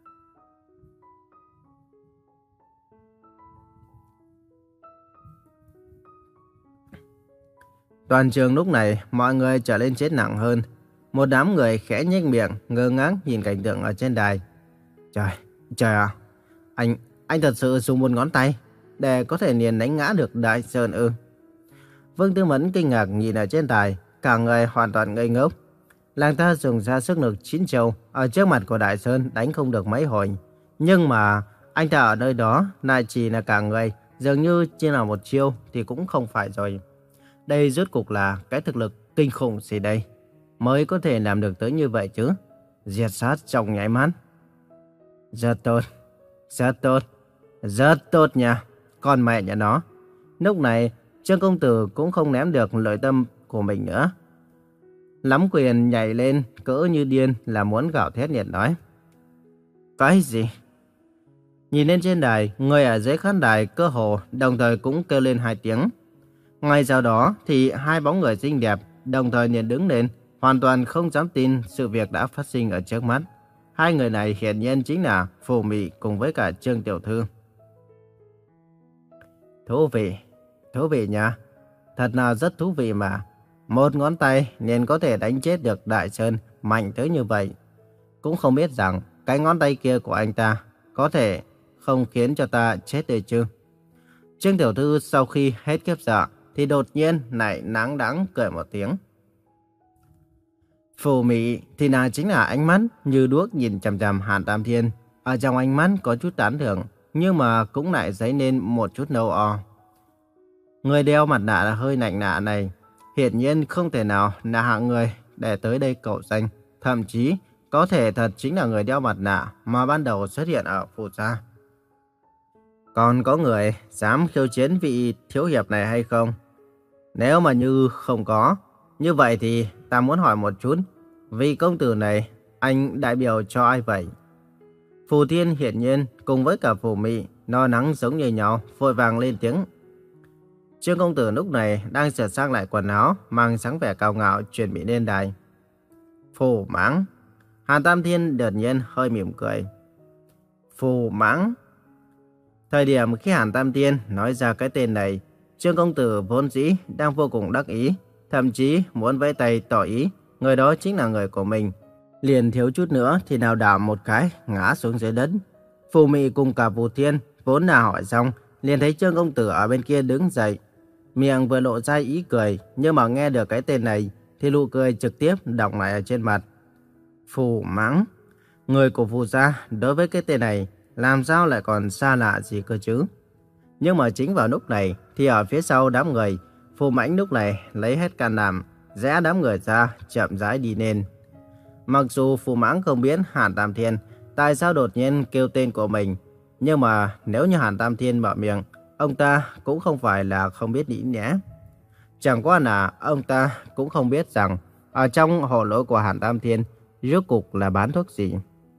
Toàn trường lúc này mọi người trở lên chết nặng hơn. Một đám người khẽ nhếch miệng, ngơ ngác nhìn cảnh tượng ở trên đài. Trời, trời ạ, anh, anh thật sự dùng một ngón tay để có thể liền đánh ngã được Đại Sơn ư? Vương Tư Mẫn kinh ngạc nhìn ở trên đài, cả người hoàn toàn ngây ngốc. Nàng ta dùng ra sức lực chín châu ở trước mặt của Đại Sơn đánh không được mấy hồi. Nhưng mà anh ta ở nơi đó lại chỉ là cả người, dường như chỉ là một chiêu thì cũng không phải rồi. Đây rốt cuộc là cái thực lực kinh khủng gì đây? Mới có thể làm được tới như vậy chứ? Diệt sát trong nháy mắt. Rất tốt, rất tốt, rất tốt nha. Con mẹ nhà nó. Lúc này, Trương công tử cũng không ném được lợi tâm của mình nữa. Lắm quyền nhảy lên, cỡ như điên là muốn gào thét nhiệt nói. Cái gì? Nhìn lên trên đài, người ở dưới khán đài cơ hồ đồng thời cũng kêu lên hai tiếng. Ngay sau đó thì hai bóng người xinh đẹp đồng thời liền đứng lên, hoàn toàn không dám tin sự việc đã phát sinh ở trước mắt. Hai người này hiển nhiên chính là Phù Mị cùng với cả Trương tiểu thư. Thú vị, thú vị nha. Thật là rất thú vị mà. Một ngón tay liền có thể đánh chết được Đại Sơn mạnh tới như vậy. Cũng không biết rằng cái ngón tay kia của anh ta có thể không khiến cho ta chết được chứ. Trương tiểu thư sau khi hết kiếp sợ thì đột nhiên lại nắng đắng cười một tiếng. Phù Mị thì là chính là ánh mắt như đuốc nhìn chằm chằm Hàn Tam Thiên. Ở trong ánh mắt có chút tán thưởng, nhưng mà cũng lại dấy lên một chút nâu o. Người đeo mặt nạ là hơi lạnh nạ này, hiển nhiên không thể nào là hạng người để tới đây cầu danh. Thậm chí có thể thật chính là người đeo mặt nạ mà ban đầu xuất hiện ở Phù Gia. Còn có người dám khiêu chiến vị thiếu hiệp này hay không? Nếu mà như không có, như vậy thì ta muốn hỏi một chút, vị công tử này anh đại biểu cho ai vậy? Phù Thiên hiển nhiên cùng với cả Phù Mị lo lắng giống như nhau, vội vàng lên tiếng. Trương công tử lúc này đang sửa sang lại quần áo, mang sáng vẻ cao ngạo chuẩn bị lên đài. Phù Mãng. Hàn Tam Thiên đột nhiên hơi mỉm cười. Phù Mãng. Thời điểm khi Hàn Tam Thiên nói ra cái tên này, Trương công tử vốn dĩ đang vô cùng đắc ý, thậm chí muốn vẫy tay tỏ ý người đó chính là người của mình. Liền thiếu chút nữa thì nào đảo một cái ngã xuống dưới đất. Phù Mị cùng cả Phù Thiên vốn là hỏi xong, liền thấy Trương công tử ở bên kia đứng dậy, miệng vừa lộ ra ý cười, nhưng mà nghe được cái tên này thì nụ cười trực tiếp đọng lại ở trên mặt. Phù Mãng, người của Phù Gia đối với cái tên này làm sao lại còn xa lạ gì cơ chứ? Nhưng mà chính vào lúc này thì ở phía sau đám người, Phù Mãnh lúc này lấy hết can đảm, rẽ đám người ra, chậm rãi đi lên. Mặc dù Phù Mãng không biết Hàn Tam Thiên tại sao đột nhiên kêu tên của mình, nhưng mà nếu như Hàn Tam Thiên mở miệng, ông ta cũng không phải là không biết nghĩ nhé. Chẳng qua là ông ta cũng không biết rằng ở trong hồ lô của Hàn Tam Thiên rốt cuộc là bán thuốc gì.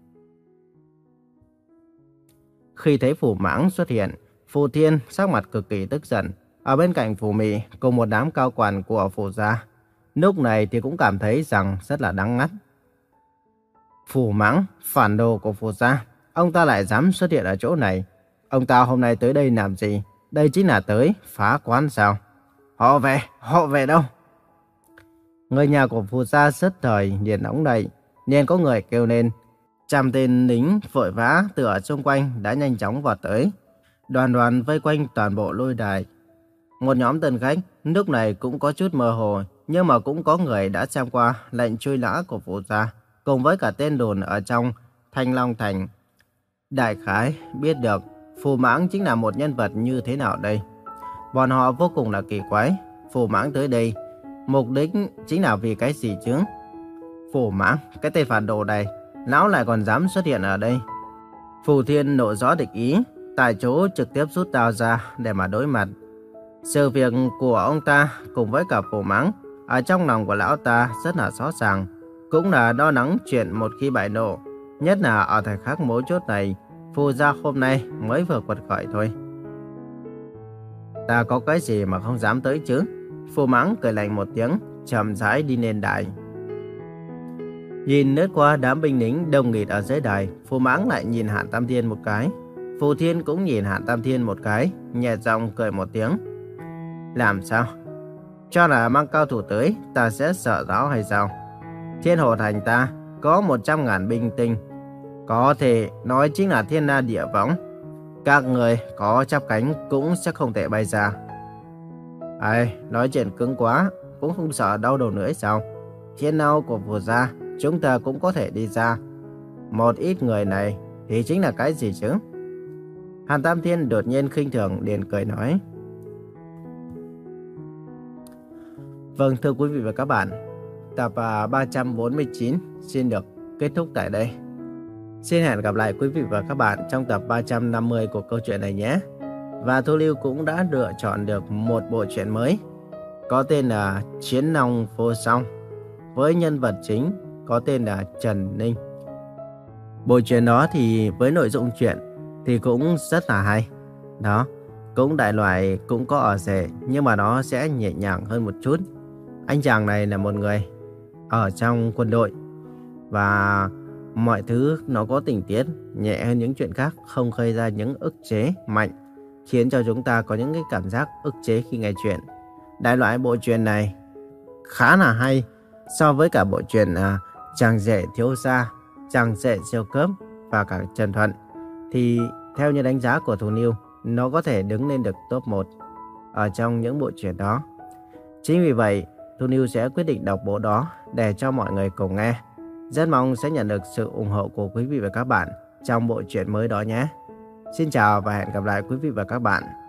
Khi thấy Phù Mãng xuất hiện, Phù Thiên sắc mặt cực kỳ tức giận. Ở bên cạnh Phù Mị cùng một đám cao quản của Phù Gia, lúc này thì cũng cảm thấy rằng rất là đáng ngắt. Phù Mãng, phản đồ của Phù Gia, ông ta lại dám xuất hiện ở chỗ này. Ông ta hôm nay tới đây làm gì? Đây chính là tới phá quán sao? Họ về, họ về đâu? Người nhà của Phù Gia rất thời liền nóng đầy, nên có người kêu lên. Trăm tên lính vội vã từ ở xung quanh đã nhanh chóng vọt tới, đoàn đoàn vây quanh toàn bộ lôi đài. Một nhóm tân khách lúc này cũng có chút mơ hồ, nhưng mà cũng có người đã xem qua lệnh truy nã của Phù Gia, cùng với cả tên đồn ở trong Thanh Long Thành. Đại khái biết được Phù Mãng chính là một nhân vật như thế nào đây. Bọn họ vô cùng là kỳ quái. Phù Mãng tới đây, mục đích chính là vì cái gì chứ? Phù Mãng, cái tên phản đồ này, lão lại còn dám xuất hiện ở đây. Phù Thiên nộ rõ địch ý, tại chỗ trực tiếp rút dao ra để mà đối mặt. Sự việc của ông ta cùng với cả Phù Mãng ở trong lòng của lão ta rất là rõ ràng, cũng là lo lắng chuyện một khi bại nộ, nhất là ở thời khắc mấu chốt này, Phù gia hôm nay mới vừa quật khởi thôi. Ta có cái gì mà không dám tới chứ? Phù Mãng cười lạnh một tiếng, chậm rãi đi lên đài. Nhìn lướt qua đám binh lính đông nghịt ở dưới đài, Phù Mãng lại nhìn Hàn Tam Thiên một cái. Phù Thiên cũng nhìn Hàn Tam Thiên một cái, nhẹ giọng cười một tiếng. Làm sao? Cho là mang cao thủ tới, ta sẽ sợ rõ hay sao? Thiên Hồ Thành ta có một trăm ngàn binh tinh, có thể nói chính là thiên la địa võng. Các người có chắp cánh cũng sẽ không thể bay ra. Ai, nói chuyện cứng quá, cũng không sợ đau đầu nữa sao? Thiên lao của Phù gia chúng ta cũng có thể đi ra. Một ít người này thì chính là cái gì chứ? Hàn Tam Thiên đột nhiên khinh thường liền cười nói. Vâng, thưa quý vị và các bạn, tập ba trăm bốn mươi chín xin được kết thúc tại đây. Xin hẹn gặp lại quý vị và các bạn trong tập ba trăm năm mươi của câu chuyện này nhé. Và Thu Lưu cũng đã lựa chọn được một bộ truyện mới có tên là Chiến Long Vô Song, với nhân vật chính có tên là Trần Ninh. Bộ truyện đó thì với nội dung truyện thì cũng rất là hay. Đó, cũng đại loại cũng có ở rể, nhưng mà nó sẽ nhẹ nhàng hơn một chút. Anh chàng này là một người ở trong quân đội và mọi thứ nó có tình tiết nhẹ hơn những chuyện khác, không gây ra những ức chế mạnh, khiến cho chúng ta có những cái cảm giác ức chế khi nghe chuyện. Đại loại bộ truyện này khá là hay so với cả bộ truyện à, Chàng Rể Thiếu Gia, Chàng Rể Siêu Cấp và cả Trần Thuận. Thì theo như đánh giá của Thu Lưu, nó có thể đứng lên được top một ở trong những bộ truyện đó. Chính vì vậy, Thu Lưu sẽ quyết định đọc bộ đó để cho mọi người cùng nghe. Rất mong sẽ nhận được sự ủng hộ của quý vị và các bạn trong bộ truyện mới đó nhé. Xin chào và hẹn gặp lại quý vị và các bạn